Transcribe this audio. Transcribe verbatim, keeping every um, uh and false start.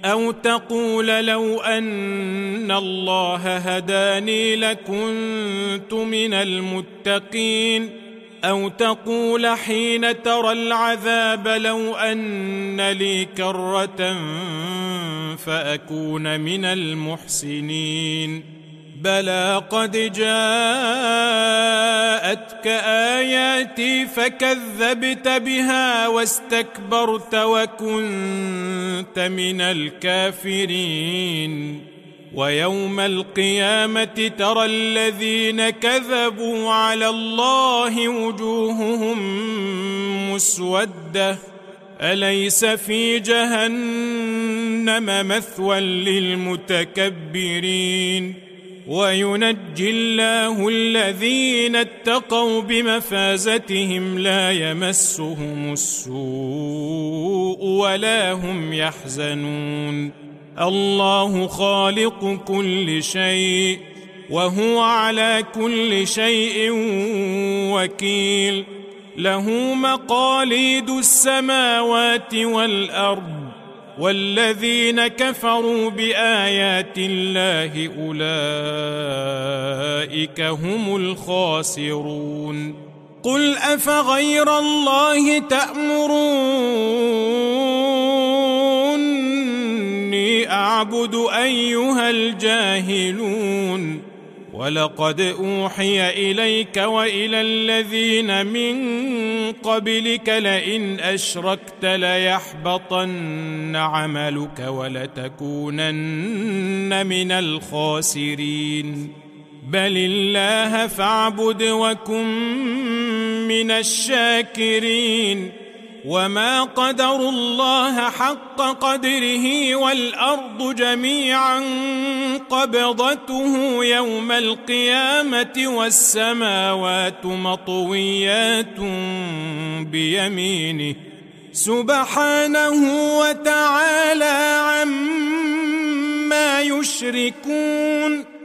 أو تقول لو أن الله هداني لكنت من المتقين، أو تقول حين ترى العذاب لو أن لي كرة فأكون من المحسنين. بلى قد جاءتك آياتي فكذبت بها واستكبرت وكنت من الكافرين. ويوم القيامة ترى الذين كذبوا على الله وجوههم مسودة، أليس في جهنم مثوى للمتكبرين. وينجي الله الذين اتقوا بمفازتهم لا يمسهم السوء ولا هم يحزنون. الله خالق كل شيء وهو على كل شيء وكيل. له مقاليد السماوات والأرض، والذين كفروا بآيات الله أولئك هم الخاسرون. قل أفغير الله تأمروني أعبد أيها الجاهلون؟ ولقد أوحي إليك وإلى الذين من قبلك لئن أشركت ليحبطن عملك ولتكونن من الخاسرين. بل الله فاعبد وكن من الشاكرين. وما قدروا الله حق قدره والأرض جميعا قبضته يوم القيامة والسماوات مطويات بيمينه سبحانه وتعالى عما يشركون.